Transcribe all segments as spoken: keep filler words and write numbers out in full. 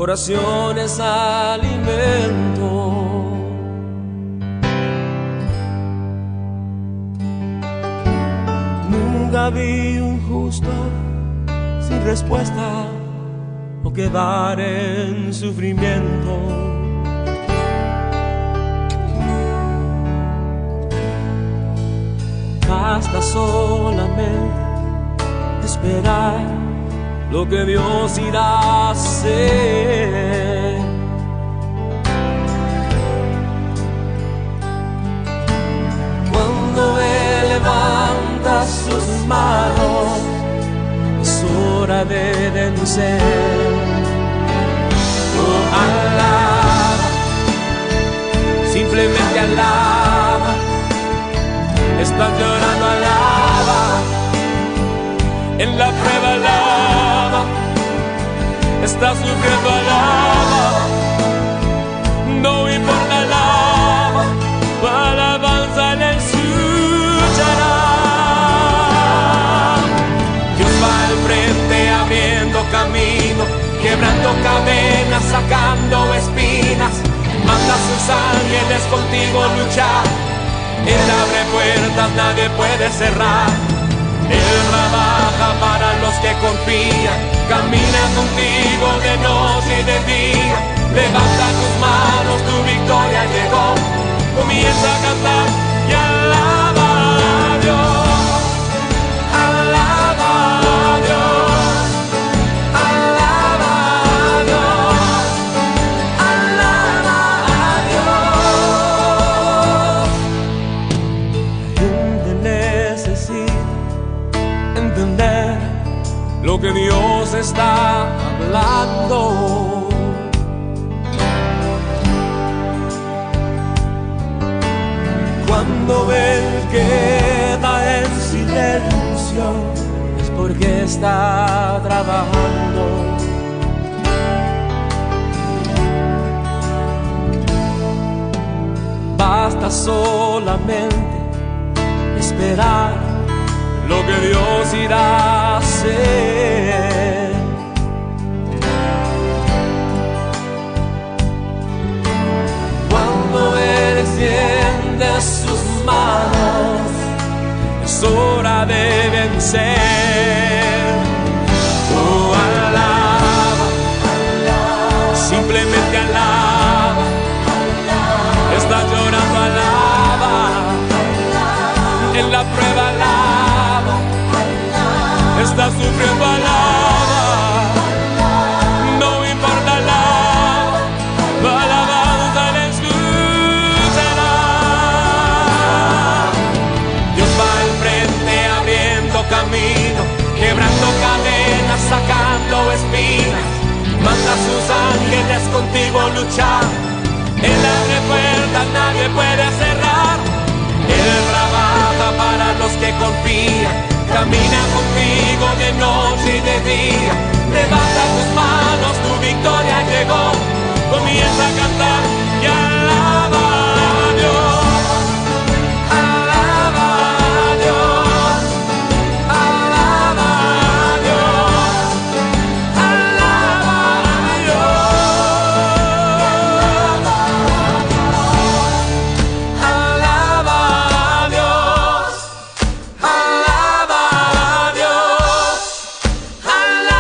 oración es alimento. Nunca vi un justo sin respuesta o quedar en sufrimiento. Basta solamente esperar lo que Dios irá a hacer. Cuando Él levanta sus manos, es hora de vencer. Oh, alaba, simplemente alaba. Estás llorando, alaba. En la prueba, alaba. Estás sufriendo, alaba. No importa, alaba. Tu alabanza le escuchará. Dios va al frente abriendo camino, quebrando cadenas, sacando espinas. Manda a sus ángeles contigo luchar. Él abre puertas, nadie puede cerrar. Él trabaja para los que confían. Camina contigo de noche y de día. Levanta tus manos, tu victoria llegó. Comienza a cantar y alaba a Dios. Alaba a Dios. Alaba a Dios. Alaba a Dios. La gente necesita entender lo que Dios está hablando. Cuando Él queda en silencio, es porque está trabajando. Basta solamente esperar lo que Dios irá a hacer. Cuando Él extiende sus manos, es hora de vencer. Oh, alaba, simplemente alaba. Estás llorando, alaba. En la prueba, alaba. Estás sufriendo, alaba. No importa, alaba. Tu alabanza le escuchará. Dios va al frente abriendo camino, quebrando cadenas, sacando espinas. Manda a sus ángeles contigo luchar. Él abre puertas, nadie puede cerrar. Él trabaja para los que confían. Camina contigo de noche y de día. Levanta tus manos, tu victoria llegó. Comienza a cantar y alaba a Dios. Alaba a Dios. Alaba a Dios. Alaba a Dios. Alaba a Dios. Alaba a Dios. Alaba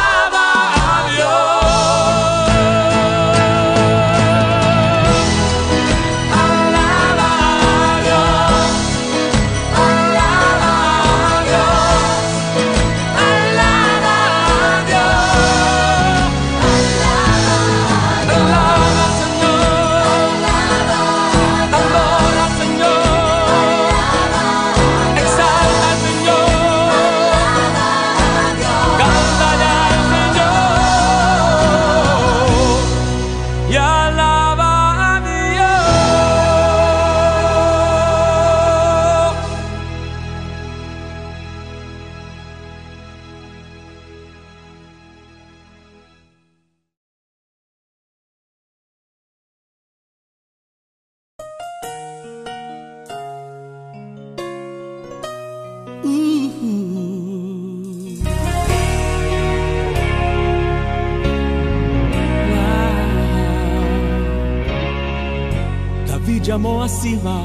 llamó a Siba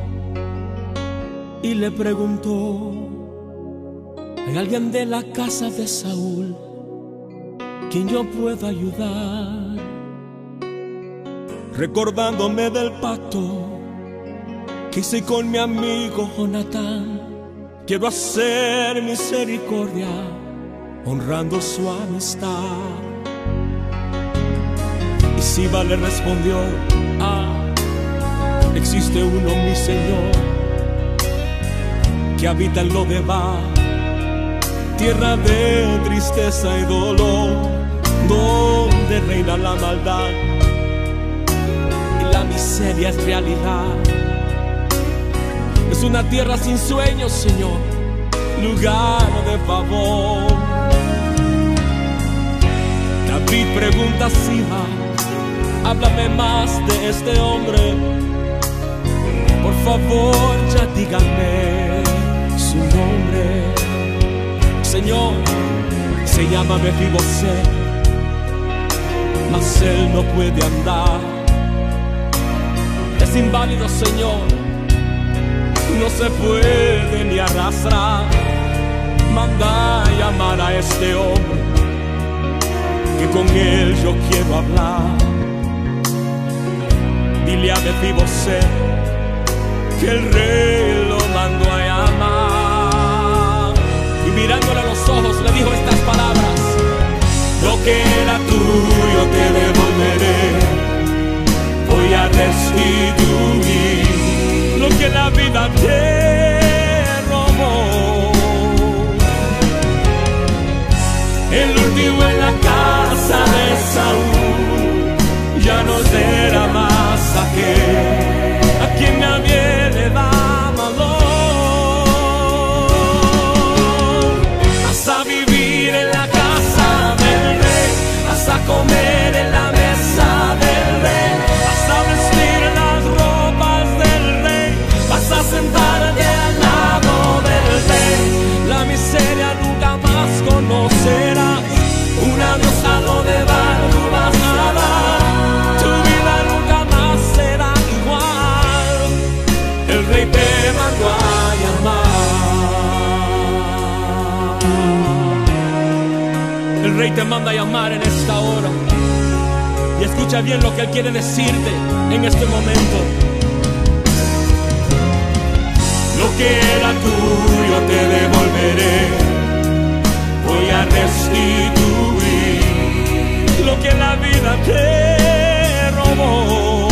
y le preguntó: ¿hay alguien de la casa de Saúl quien yo pueda ayudar? Recordándome del pacto que hice con mi amigo Jonatán, quiero hacer misericordia honrando su amistad. Y Siba le respondió: ah, existe uno, mi Señor, que habita en Lodebar, tierra de tristeza y dolor, donde reina la maldad y la miseria es realidad. Es una tierra sin sueños, Señor, lugar de favor. David pregunta a Siba: háblame más de este hombre, por favor, ya díganme su nombre. Señor, se llama Mefiboseth, mas él no puede andar. Es inválido, Señor, no se puede ni arrastrar. Manda a llamar a este hombre, que con él yo quiero hablar. Dile a Mefiboseth que el rey lo mandó a llamar. Y mirándole a los ojos le dijo estas palabras: lo que era tuyo te devolveré, voy a restituir lo que la vida te robó. El último en la casa de Saúl ya no será más aquel a quien nadie le da valor. Vas a vivir en la casa del rey, vas a comer en la mesa del rey, vas a vestir las ropas del rey, vas a sentarte al lado del rey. La miseria nunca más conocerás, un adiós a lo de bar tú vas a dar. Tu vida nunca más será igual, el rey te mandó a llamar. El rey te manda a llamar en esta hora, y escucha bien lo que él quiere decirte en este momento. Lo que era tuyo te devolveré, voy a restituir lo que la vida te robó.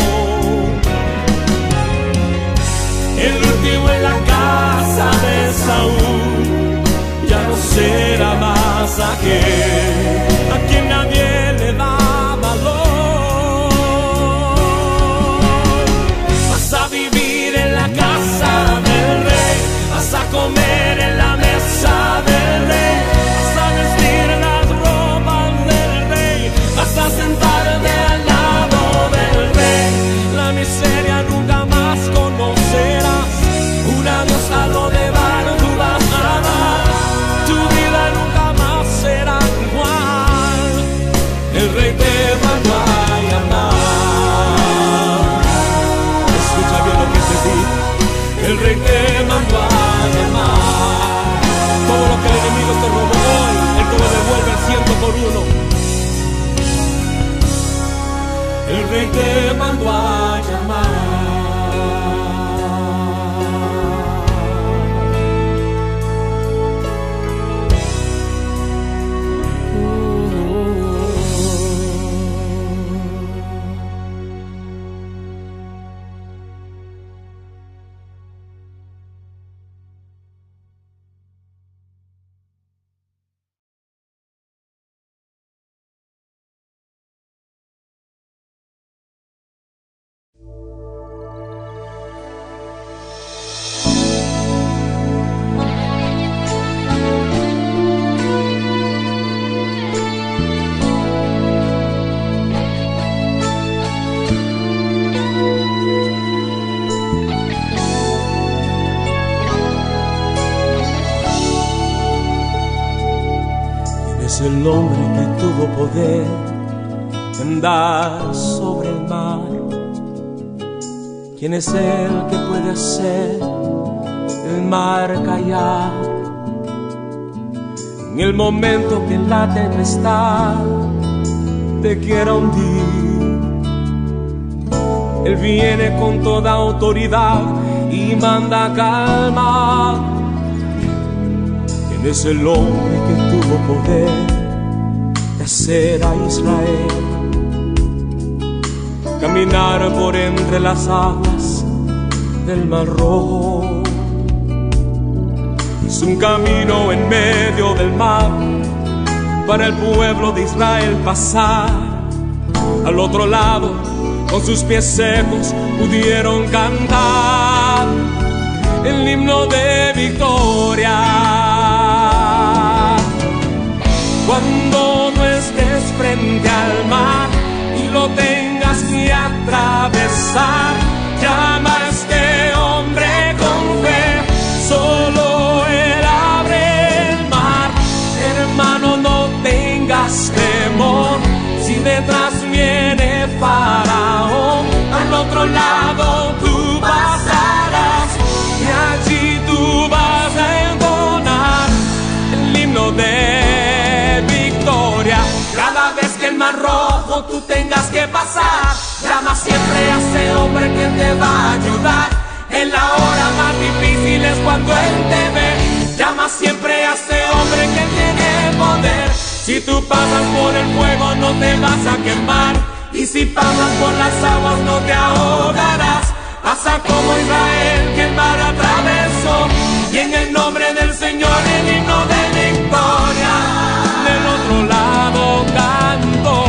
El último en la casa de Saúl ya no será más aquel a quien nadie le da valor. Vas a vivir en la casa del rey, vas a comer en la mesa del rey, vas a vestir las ropas del rey, vas a sentarte al lado del rey. La miseria nunca más conocerás, un adiós a lo de bar tú vas a dar. Tu vida nunca más será igual, el rey te mandó a llamar. Escucha bien lo que te digo, el rey te mandó a llamar. Todo lo que el enemigo te robó hoy, él te lo devuelve al ciento por uno. El rey te mandó a llamar. Es el hombre que tuvo poder de andar sobre el mar, que ¿Quién es el que puede hacer el mar callar en el momento que la tempestad te quiera hundir? Él viene con toda autoridad y manda calma. ¿Quién es el hombre que tuvo poder de hacer a Israel caminar por entre las aguas del Mar Rojo? Hizo un camino en medio del mar para el pueblo de Israel pasar. Al otro lado, con sus pies secos, pudieron cantar el himno de victoria. Cuando no estés frente al mar y lo tengas que atravesar, llama a este hombre con fe, solo él abre el mar. Hermano, no tengas temor, si detrás viene Faraón, al otro lado tú pasarás y allí tú vas a entonar el himno de victoria. Cada vez que el Mar Rojo tú tengas que pasar, llama siempre a ese hombre que te va a ayudar. En la hora más difícil es cuando Él te ve. Llama siempre a ese hombre que tiene poder. Si tú pasas por el fuego no te vas a quemar, y si pasas por las aguas no te ahogarás. Pasa como Israel que el mar atravesó, y en el nombre del Señor el himno de victoria del otro lado cantó.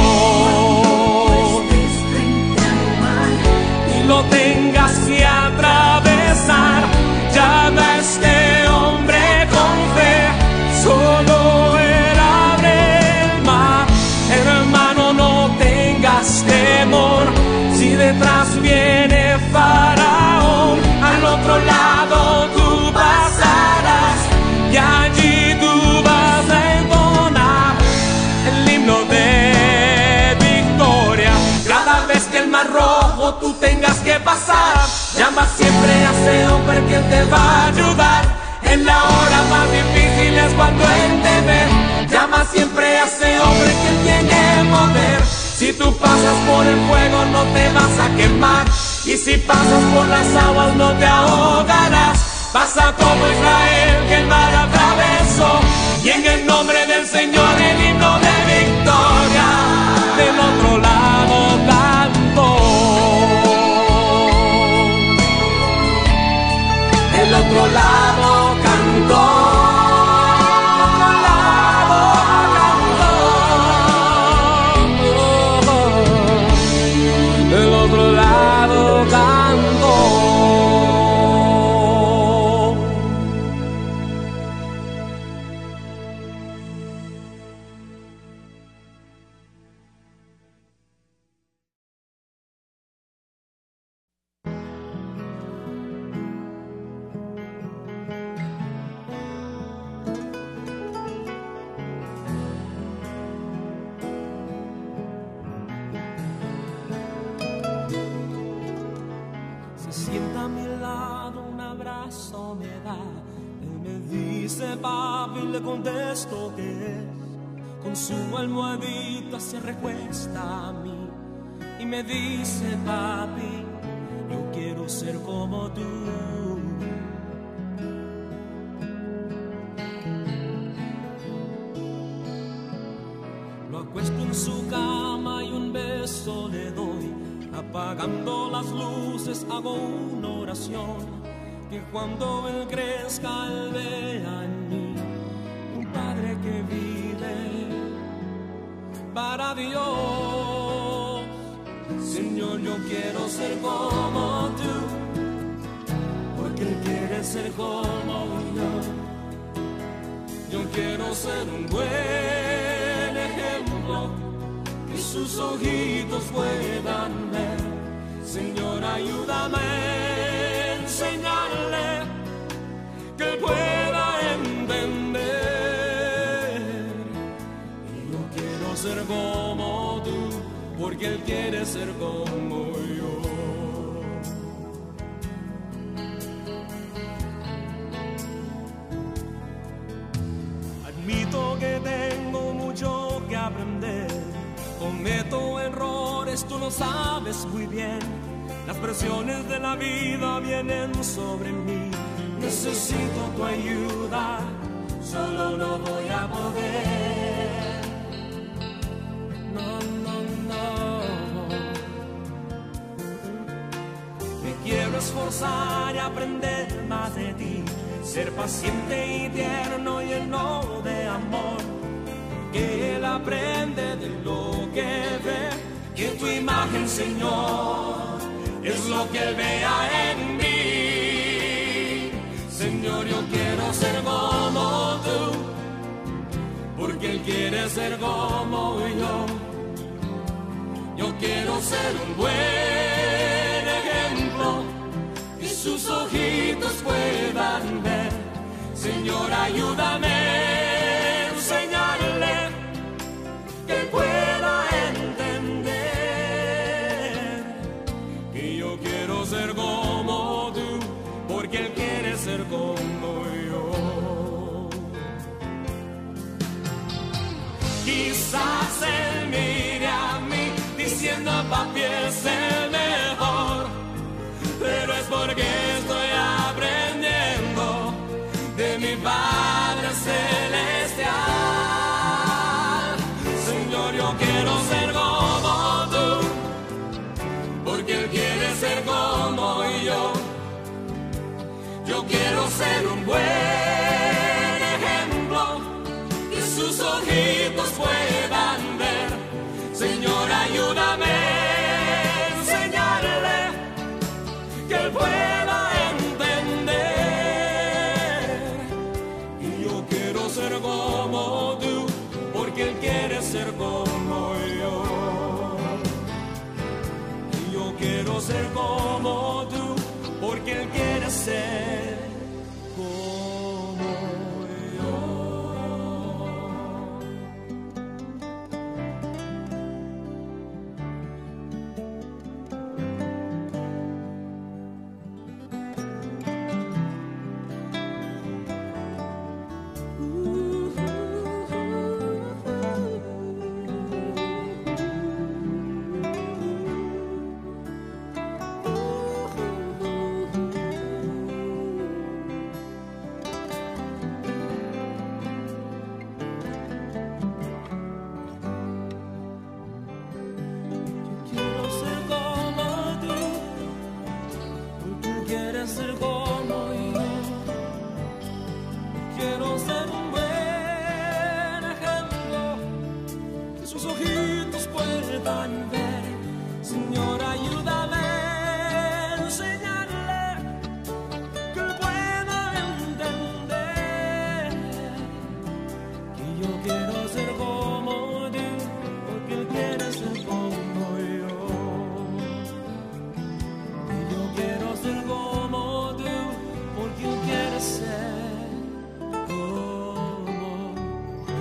Y lo tengas que atravesar, llama a este hombre con fe, solo él abre el mar. Hermano, no tengas temor, si detrás viene Faraón, al otro lado tú pasarás y allí tú vas a entonar el himno de victoria. Cada vez que el Mar Rojo tú tengas que pasar, llama siempre a ese hombre que te va a ayudar. En la hora más difícil es cuando Él te ve. Llama siempre a ese hombre que tiene poder. Si tú pasas por el fuego no te vas a quemar, y si pasas por las aguas no te ahogarás. Pasa como Israel que el mar atravesó, y en el nombre del Señor el himno de victoria del otro lado cantó. Del otro lado cantó. Contesto que es, con su almohadita se recuesta a mí y me dice: papi, yo quiero ser como tú. Lo acuesto en su cama y un beso le doy, apagando las luces hago una oración, que cuando él crezca él vea en mí Padre que vive para Dios. Señor, yo quiero ser como tú, porque Él quiere ser como yo. Yo quiero ser un buen ejemplo, que sus ojitos puedan ver. Señor, ayúdame a enseñarle, que Él pueda entender. Ser como tú, porque Él quiere ser como yo. cometo errores, tú lo sabes muy bien. Las presiones de la vida vienen sobre mí. Necesito tu ayuda, solo no voy a poder. No, no, no. Me quiero esforzar y aprender más de ti, ser paciente y tierno, lleno de amor. Que Él aprende de lo que ve, que tu imagen, Señor, es lo que Él vea en mí. Señor, yo quiero ser como tú, porque Él quiere ser como yo. Yo quiero ser un buen ejemplo, que sus ojitos puedan ver. Señor, ayúdame a enseñarle, que Él pueda entender que yo quiero ser como tú, porque Él quiere ser como yo. Quizás Él mire a mí diciendo: papi es el mejor, pero es porque estoy aprendiendo de mi Padre Celestial. Señor, yo quiero ser como tú, porque Él quiere ser como yo. Yo quiero ser un buen ejemplo, que sus ojitos puedan ver. Señor, ayúdame a enseñarle, que Él pueda entender que yo quiero ser como tú, porque Él quiere ser como yo. Y yo quiero ser como tú, porque Él quiere ser como yo. Señor, ayúdame a enseñarle, que Él pueda entender que yo quiero ser como tú, porque Él quiere ser como yo. Que yo quiero ser como tú, porque Él quiere ser como yo.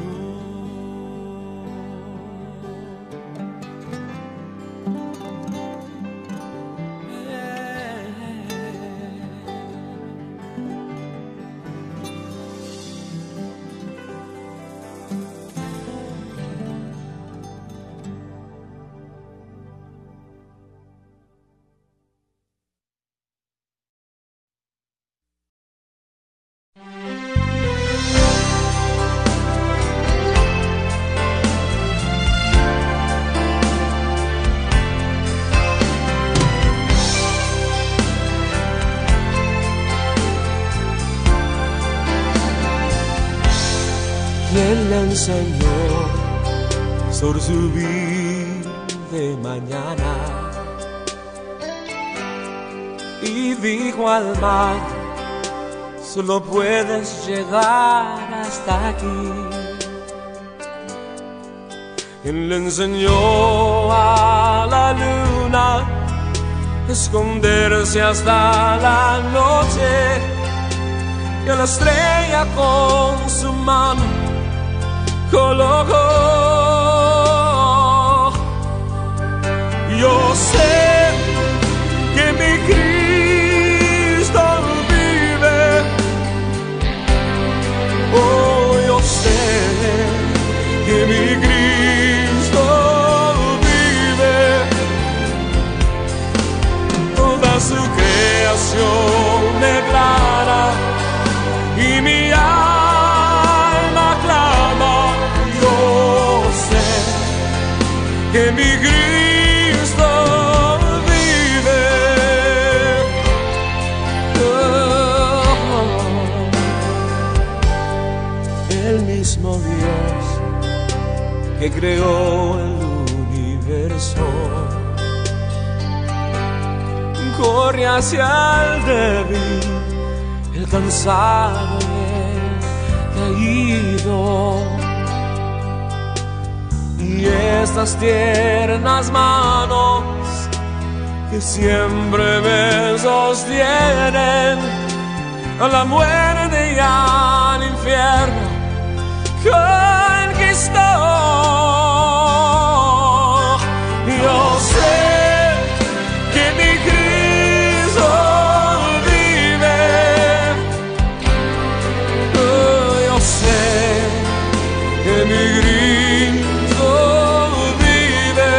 ¿Quién le enseñó sobre su vida de mañana? Y dijo al mar: solo puedes llegar hasta aquí. ¿Quién le enseñó a la luna esconderse hasta la noche? Y a la estrella con su mano colocó. Yo sé que mi Cristo vive. Oh, yo sé que mi Cristo mismo Dios que creó el universo corre hacia el débil, el cansado y el caído. Y estas tiernas manos que siempre me sostienen a la muerte y al infierno conquistó. Yo sé que mi Cristo vive. Oh, yo sé que mi Cristo vive.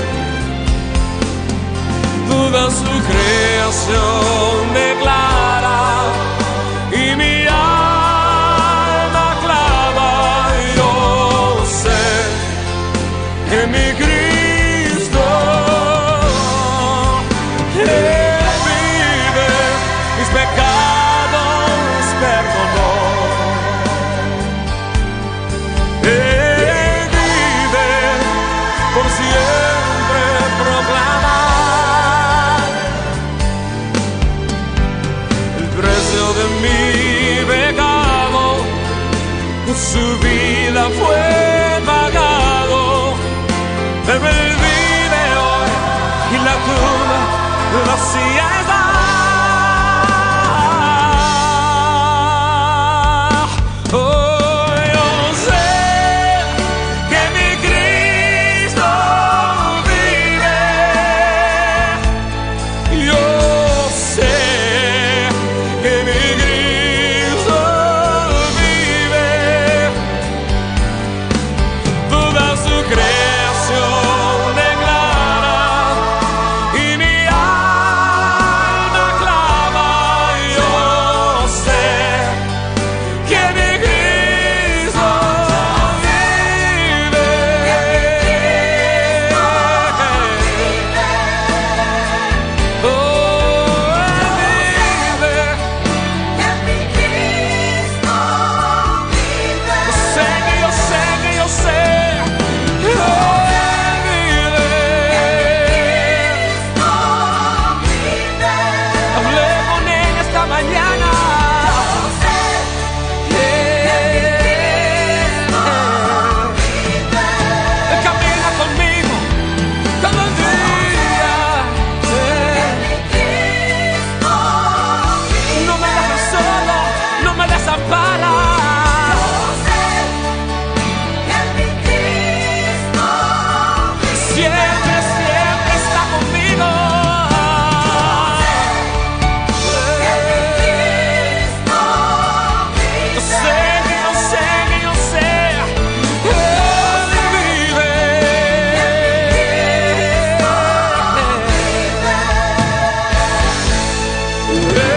Toda su creación declara y mi alma clama. Yo sé que mi Cristo Él vive, mis pecados perdonó. Él vive, por siempre proclama. El precio de mi pecado, su vida fue pagado. Pero Él vive hoy y la tumba vacía está. Oh, yo sé que mi Cristo vive. Yo sé que mi Cristo vive. Toda su creación declara y mi alma clama. Yo sé que mi Cristo vive. Oh, Él vive. Yo sé que yo sé que yo sé. Oh, Él vive. Hablé con Él esta mañana. Él camina conmigo todo el día. No me deja solo, no me desampara. Siempre, siempre está conmigo. Yo sé que yo sé que yo sé. Él vive. Él vive.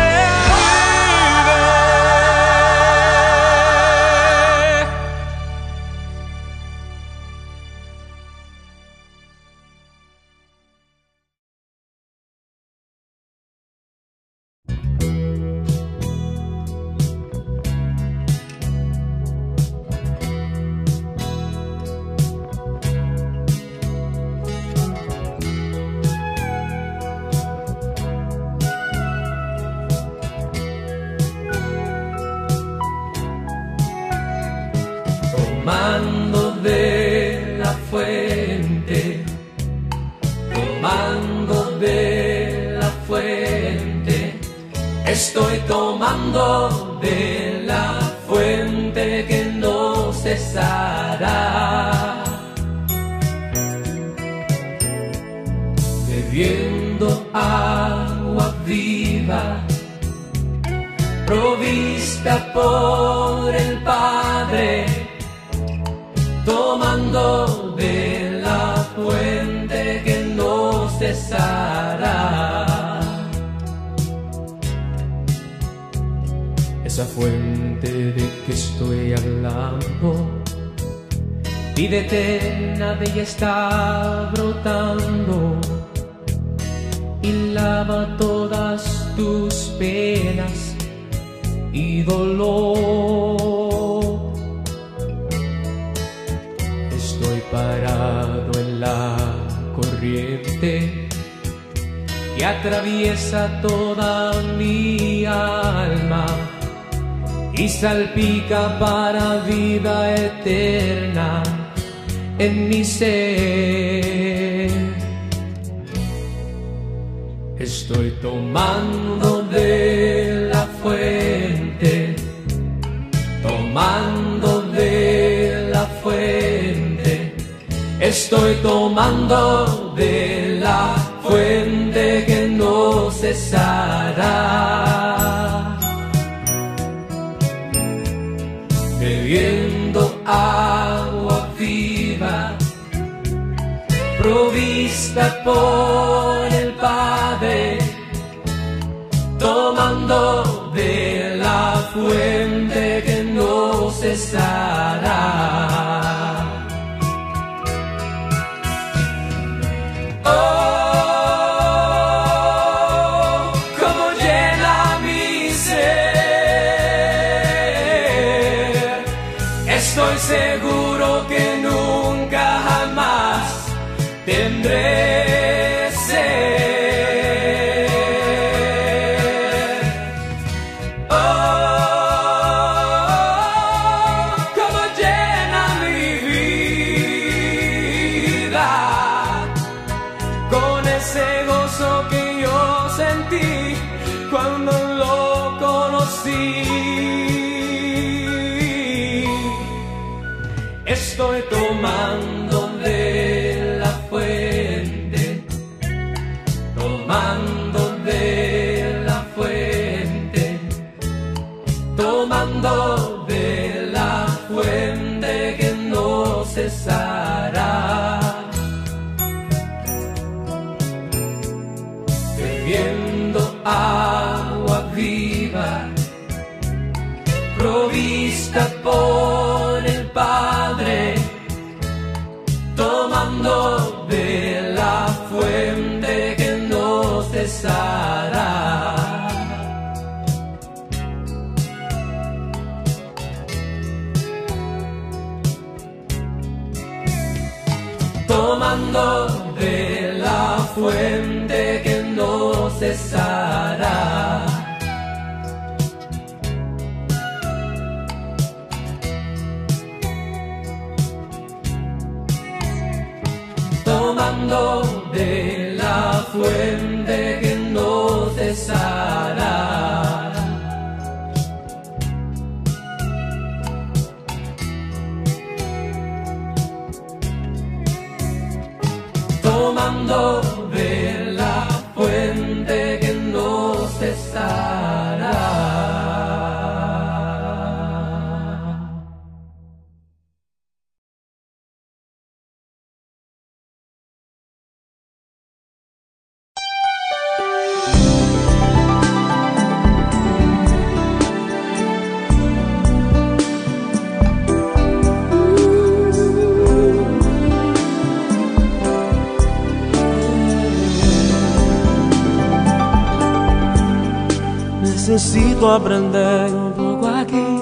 Tomando de la fuente, tomando de la fuente, estoy tomando de la fuente que no cesará. Bebiendo agua viva, provista por el Padre, tomando de la fuente que no cesará. Esa fuente de que estoy hablando, vida eterna de ella está brotando y lava todas tus penas y dolor. parado en la corriente que atraviesa toda mi alma y salpica para vida eterna en mi ser. Estoy tomando de la fuente, tomando de la fuente, estoy tomando de la fuente que no cesará, bebiendo agua viva, provista por el Padre, tomando de la fuente que no cesará. Oh, cómo llena mi ser. Estoy seguro que nunca jamás tendré sed. Cuando lo conocí, estoy tomando de la fuente, tomando de la fuente, tomando de la fuente que no cesará, bebiendo agua viva, provista por el Padre, tomando de la fuente que no cesará. Tomando de la fuente que no cesará. Tomando de la fuente que no cesará. Tomando de la fuente que no cesará. Necesito aprender un poco aquí,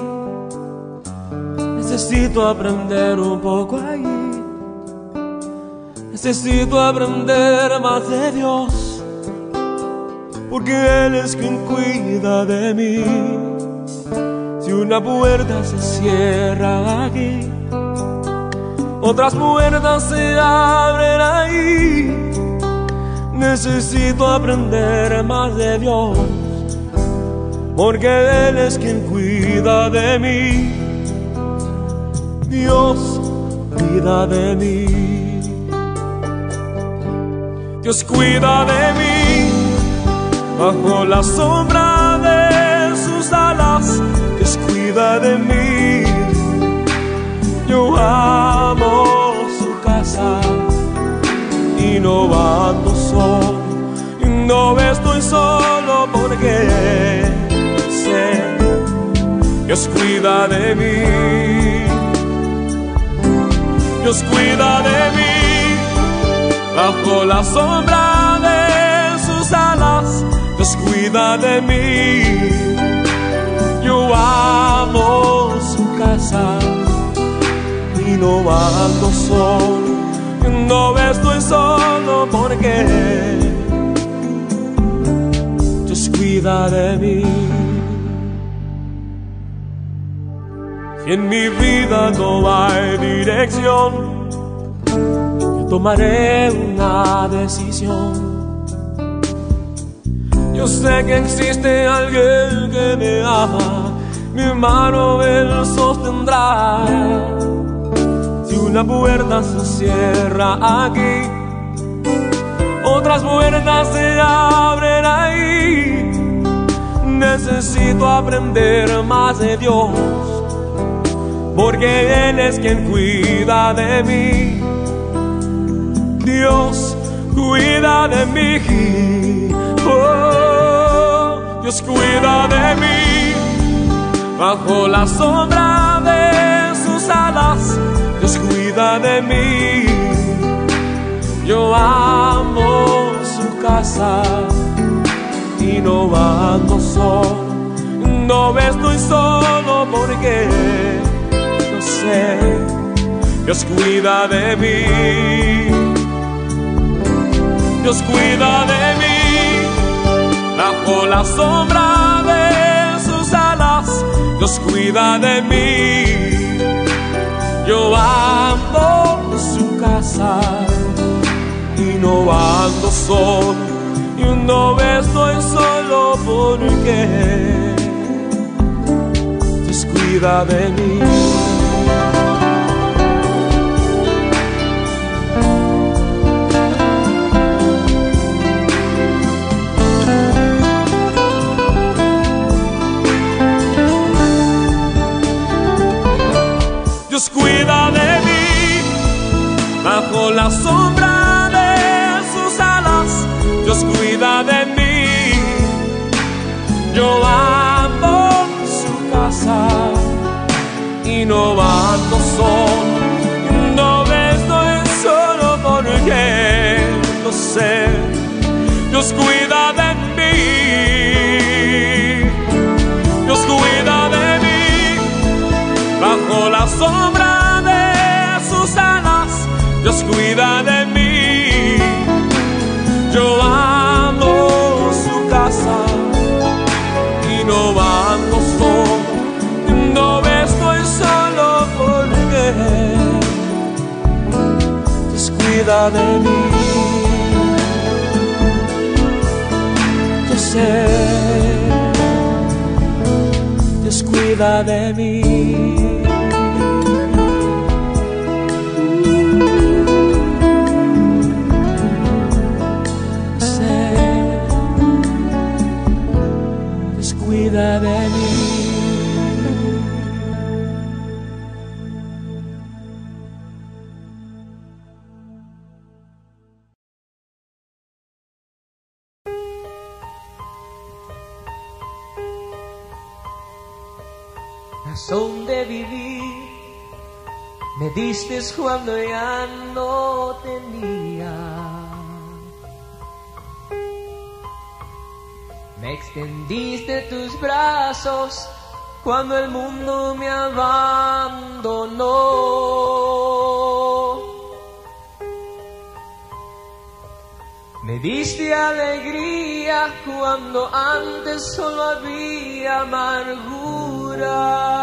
necesito aprender un poco allí, necesito aprender más de Dios, porque Él es quien cuida de mí. Si una puerta se cierra aquí, otras puertas se abren ahí. Necesito aprender más de Dios, porque Él es quien cuida de mí. Dios cuida de mí. Dios cuida de mí bajo la sombra de sus alas. Dios cuida de mí. Yo amo su casa y no ando solo, y no estoy solo porque Dios cuida de mí. Dios cuida de mí bajo la sombra de sus alas. Dios cuida de mí. Yo amo su casa y y no ando solo, no estoy solo porque Dios cuida de mí. Si en mi vida no hay dirección, yo tomaré una decisión. Yo sé que existe alguien que me ama, mi mano Él sostendrá. Si una puerta se cierra aquí, otras puertas se abren ahí. Necesito aprender más de Dios, porque Él es quien cuida de mí. Dios cuida de mí. Oh, Dios cuida de mí. Bajo la sombra de sus alas, Dios cuida de mí. Yo amo su casa y no ando solo, no estoy solo porque yo sé, Dios cuida de mí. Dios cuida de mí. Bajo la sombra de sus alas, Dios cuida de mí. Yo amo su casa y no ando solo, y no estoy solo porque Dios cuida de mí. Dios cuida de mí. Bajo la sombra de sus alas, Dios cuida de mí. Yo amo su casa y no ando solo, no estoy solo porque lo sé, Dios cuida de mí. Dios cuida de mí. Bajo la sombra de sus alas, Dios cuida de mí. Yo amo su casa y no ando solo, no estoy solo porque Dios cuida de mí. Yo sé, Dios cuida de mí. Cuida de mí. Razón de vivir me diste cuando ya no tenía. Me extendiste tus brazos cuando el mundo me abandonó. Me diste alegría cuando antes solo había amargura.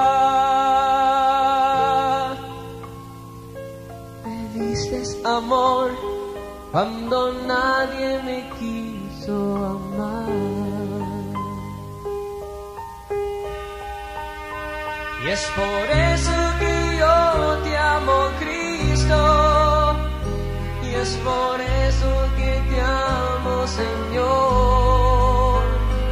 Me diste amor cuando nadie me quiso amar. Y es por eso que yo te amo, Cristo. Y es por eso que te amo, Señor.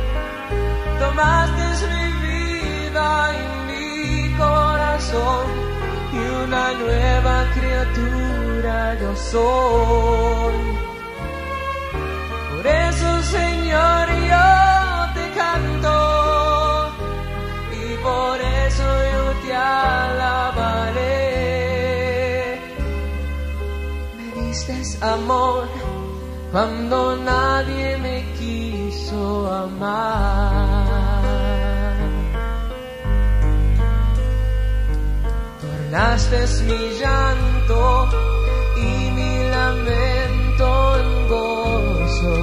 Tomaste mi vida y mi corazón, y una nueva criatura yo soy. Por eso, Señor, yo te canto, y por eso yo te alabaré. Me diste amor cuando nadie me quiso amar. llenaste mi llanto y mi lamento en gozo.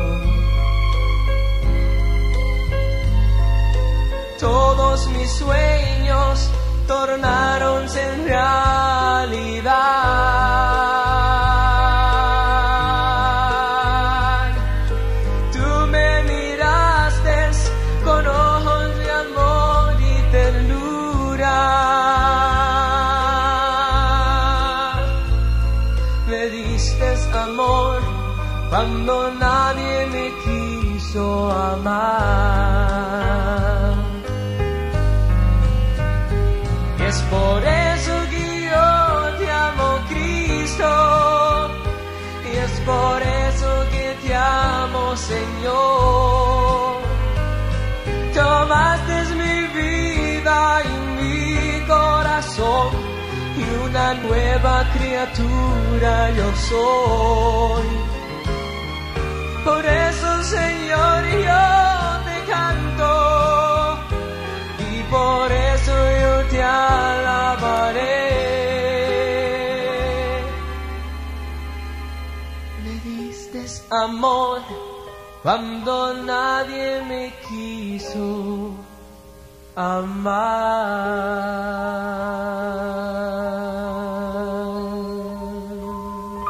Todos mis sueños tornaronse en realidad. Tú me miraste con ojos de amor y ternura. Me diste amor cuando nadie me quiso amar. Es por eso que yo te amo, Cristo, y es por eso que te amo, Señor. Tomaste mi vida y mi corazón, y una nueva criatura yo soy. Por eso, Señor, yo te canto, y por eso yo te alabaré. Me diste amor cuando nadie me quiso amar.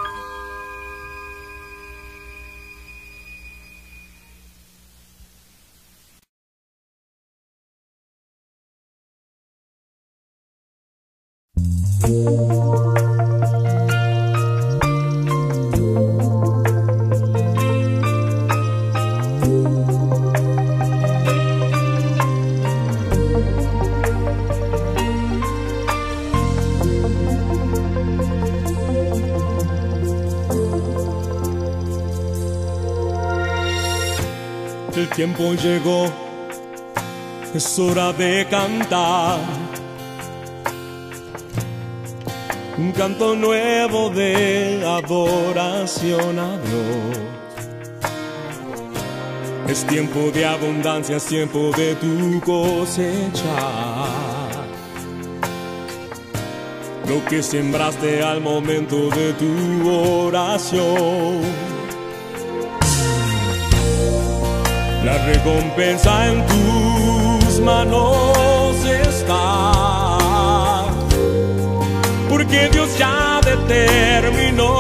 El tiempo llegó, es hora de cantar un canto nuevo de adoración a Dios. Es tiempo de abundancia, es tiempo de tu cosecha. Lo que sembraste al momento de tu oración, la recompensa en tus manos está, porque Dios ya determinó.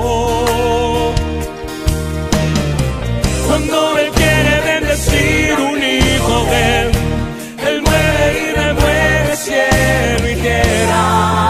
Cuando Él quiere bendecir un hijo de Él, Él mueve y remueve cielo y tierra.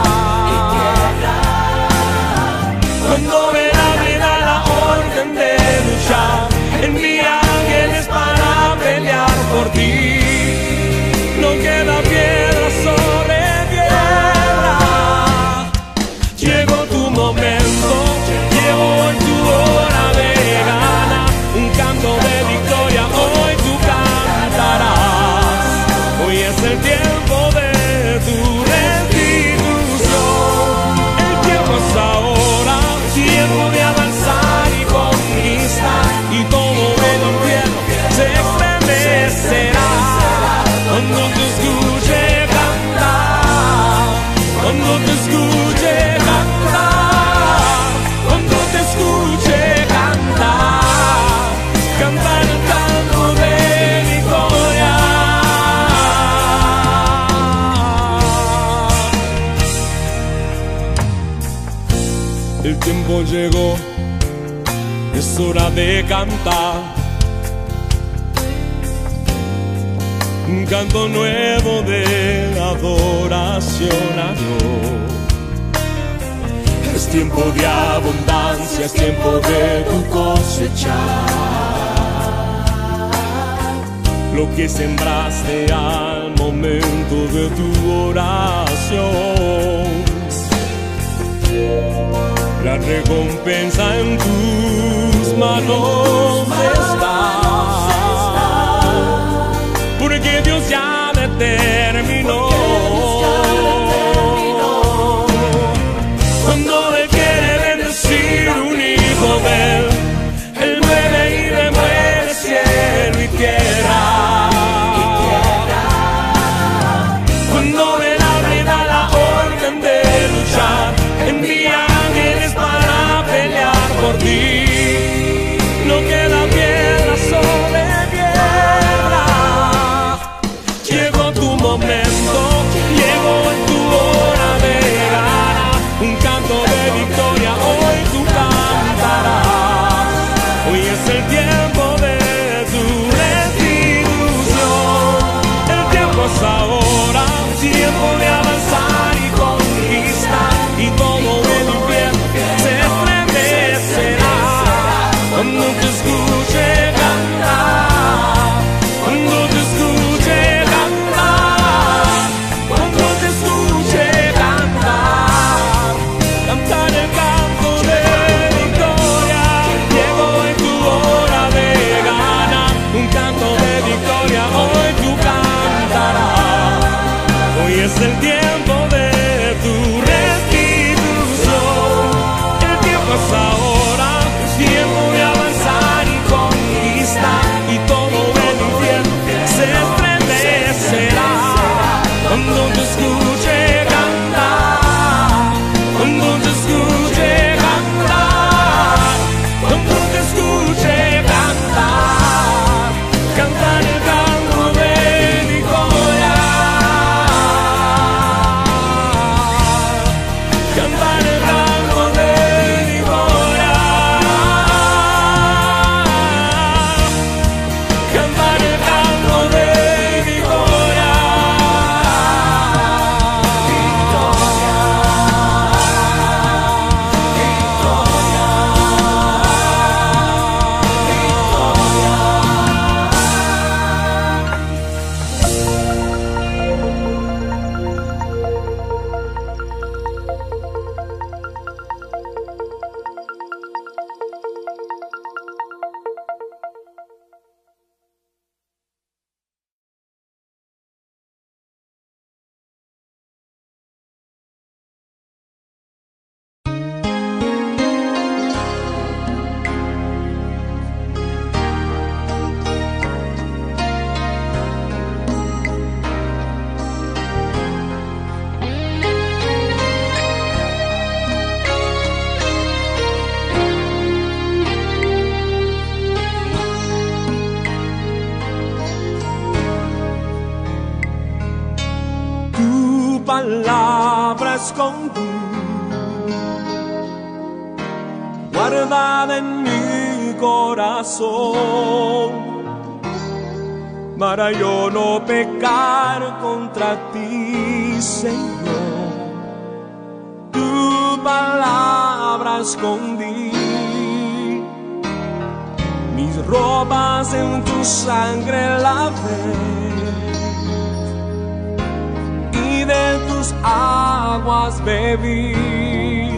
Cuando Él abre da la orden de luchar, envía ángeles para pelear por ti. No queda piedra sobre piedra. Llegó tu momento, llegó en tu hora de gana. Un canto de victoria hoy tú cantarás. Hoy es el tiempo de tu restitución. El tiempo es ahora, tiempo de avanzar y conquistar. Y todo el infierno se estremecerá cuando te escuche cantar, cuando te escuche cantar, cuando te escuche cantar, cantar el canto de victoria. El tiempo llegó, es hora de cantar un canto nuevo de adoración a Dios. Es tiempo de abundancia, es tiempo de tu cosechar. Lo que sembraste al momento de tu oración, la recompensa en tus manos está, porque Dios ya determinó. Cuando Él quiere bendecir un hijo de Él, Él mueve y remueve cielo y tierra. Cuando Él abre da la orden de tu momento, llegó en tu hora de ganar un canto de victoria. Hoy tú cantarás, hoy es el tiempo de tu restitución. El tiempo es ahora, tiempo de avanzar y conquistar, y todo el infierno se estremecerá cuando te escuche cantar, cuando te escuche cantar, cuando te escuche cantar, cantar el canto de victoria. Llegó en tu hora de ganar un canto de victoria. Hoy tú cantarás, hoy es el tiempo de tu restitución. El tiempo es ahora, es tiempo de avanzar y conquistar, y todo el infierno se estremecerá cuando te escuche cantar, cuando te escuche cantar, cuando te escuche cantar, cantar el canto de victoria, cantar el canto de victoria, cantar el canto de victoria, tu palabra escondí, guardada en mi corazón, para yo no pecar contra ti, Señor. Tu palabra escondí, mis ropas en tu sangre lavé, y de tus aguas bebí,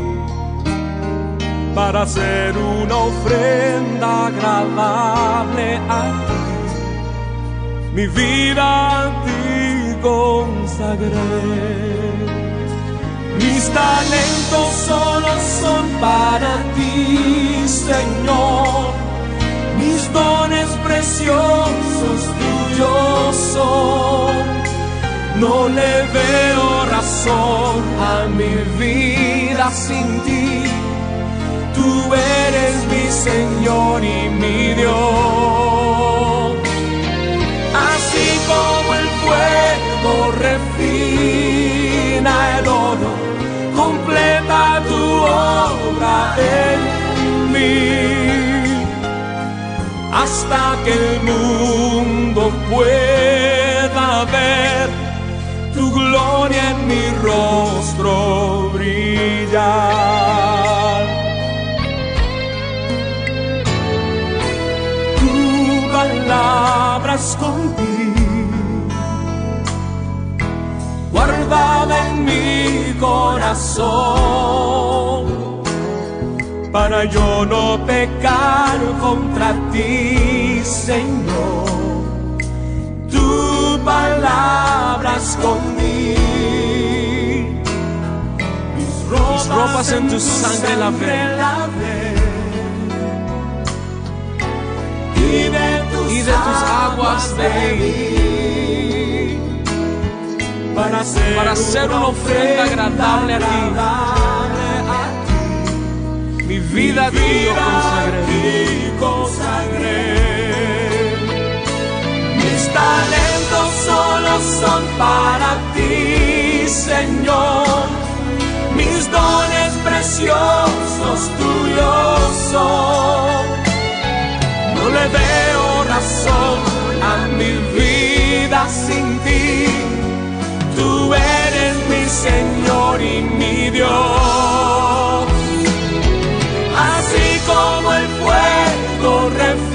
para hacer una ofrenda agradable a ti. Mi vida a ti consagré. Mis talentos solo son para ti, Señor. Mis dones preciosos tuyos son. No le veo razón a mi vida sin ti. Tú eres mi Señor y mi Dios. Así como el fuego refina el oro, completa tu obra en mí, hasta que el mundo pueda ver tu gloria en mi rostro brillar. Tu palabra escondí, guardada en mi corazón, para yo no pecar contra ti, Señor. Tu palabra escondí, mis ropas, mis ropas en tu sangre lavé, y de tus, y de tus aguas bebí, para hacer, para hacer una ofrenda agradable a ti. Mi vida a ti yo consagré. Mis talentos solo son para ti, Señor. Mis dones preciosos tuyos son. No le veo razón a mi vida sin ti. Tú eres mi Señor y mi Dios. Así como el fuego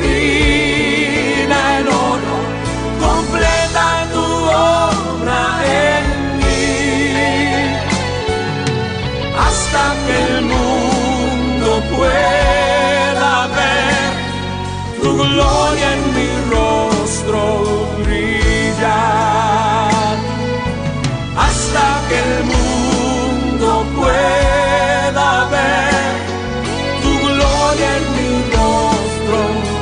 refina el oro, completa tu obra en mí, hasta que el mundo pueda ver tu gloria en mi rostro brillar, hasta que el mundo pueda ver tu gloria en mi rostro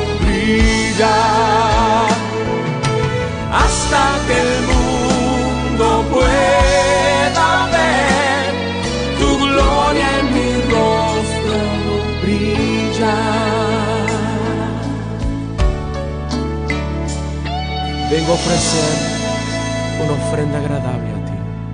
brillar, hasta que el mundo pueda ver tu gloria en mi rostro brillar. Vengo a ofrecer una ofrenda agradable a ti.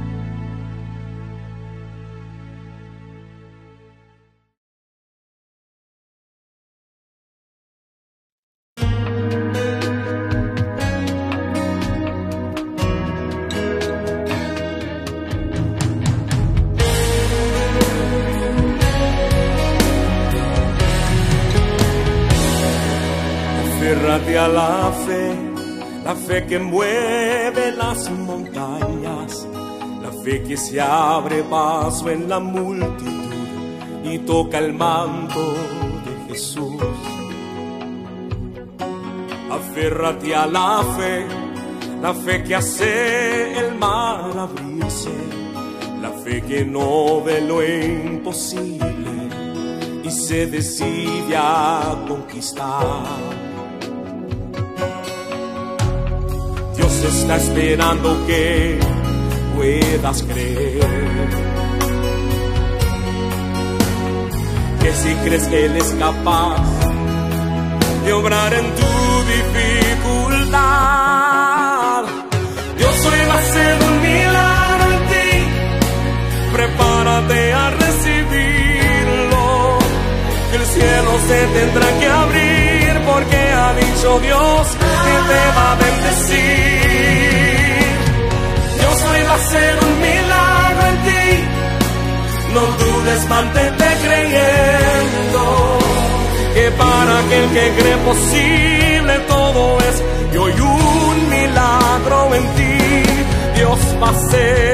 Aférrate a la fe, la fe que mueve las montañas, la fe que se abre paso en la multitud y toca el manto de Jesús. Aférrate a la fe, la fe que hace el mar abrirse, la fe que no ve lo imposible y se decide a conquistar. Dios está esperando que puedas creer, que si crees que Él es capaz de obrar en tu dificultad, Dios hoy va a hacer un milagro en ti. Prepárate a recibirlo, que el cielo se tendrá que abrir, porque ha dicho Dios que te va a bendecir. Dios hoy va a hacer un milagro en ti. No dudes, mantente creyendo, que para aquel que cree posible todo es. Y hoy un milagro en ti Dios va a hacer.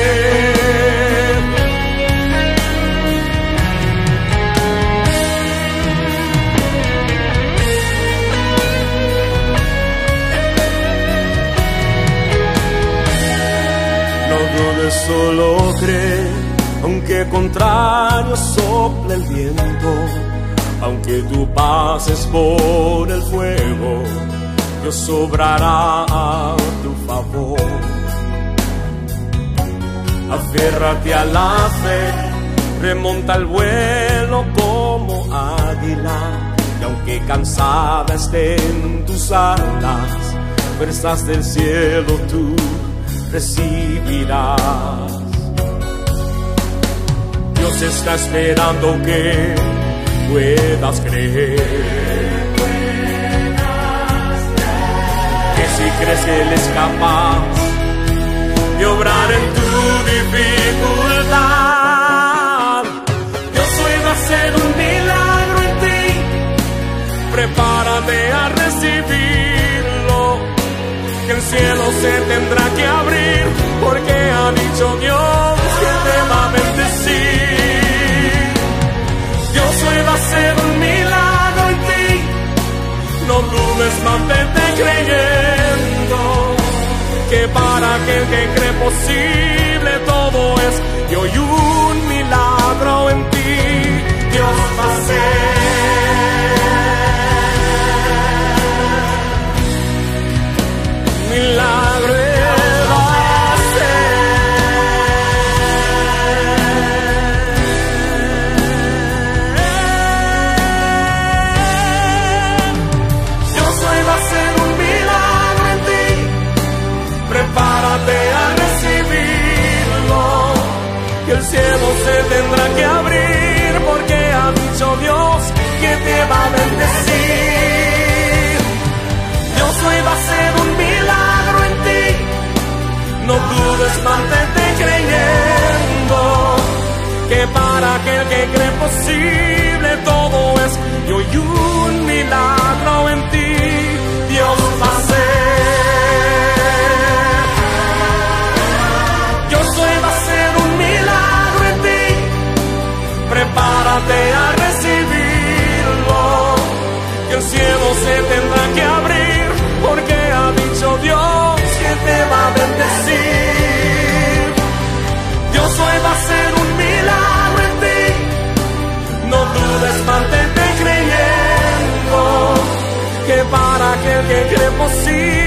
Solo cree, aunque contrario sople el viento, aunque tú pases por el fuego, Dios obrará a tu favor. Aférrate a la fe, remonta el vuelo como águila, y aunque cansada estén tus alas, fuerzas del cielo tú recibirás. Dios está esperando que puedas creer, que si crees que Él es capaz de obrar en tu dificultad, Dios hoy va a hacer un milagro en ti. Prepárate a recibirlo, que el cielo se tendrá que abrir, porque ha dicho Dios que te va a bendecir. Dios hoy va a hacer un milagro en ti. No dudes, mantente creyendo, que para aquel que cree posible todo es. Y hoy un milagro en ti Dios va a hacer. Milagro va a ser. Dios hoy va a hacer un milagro en ti. el cielo se tendrá que abrir, porque ha dicho Dios que te va a bendecir. Dios hoy va a hacer un milagro en ti, no dudes, mantente creyendo, que para aquel que cree posible todo es, y hoy un milagro en ti Dios va a hacer. Dios hoy va a hacer un milagro en ti, prepárate a recibirlo, que el cielo se tendrá que abrir, porque ha dicho Dios que te va a bendecir. Dios hoy va a hacer un milagro en ti, no dudes, mantente creyendo, que para aquel que cree posible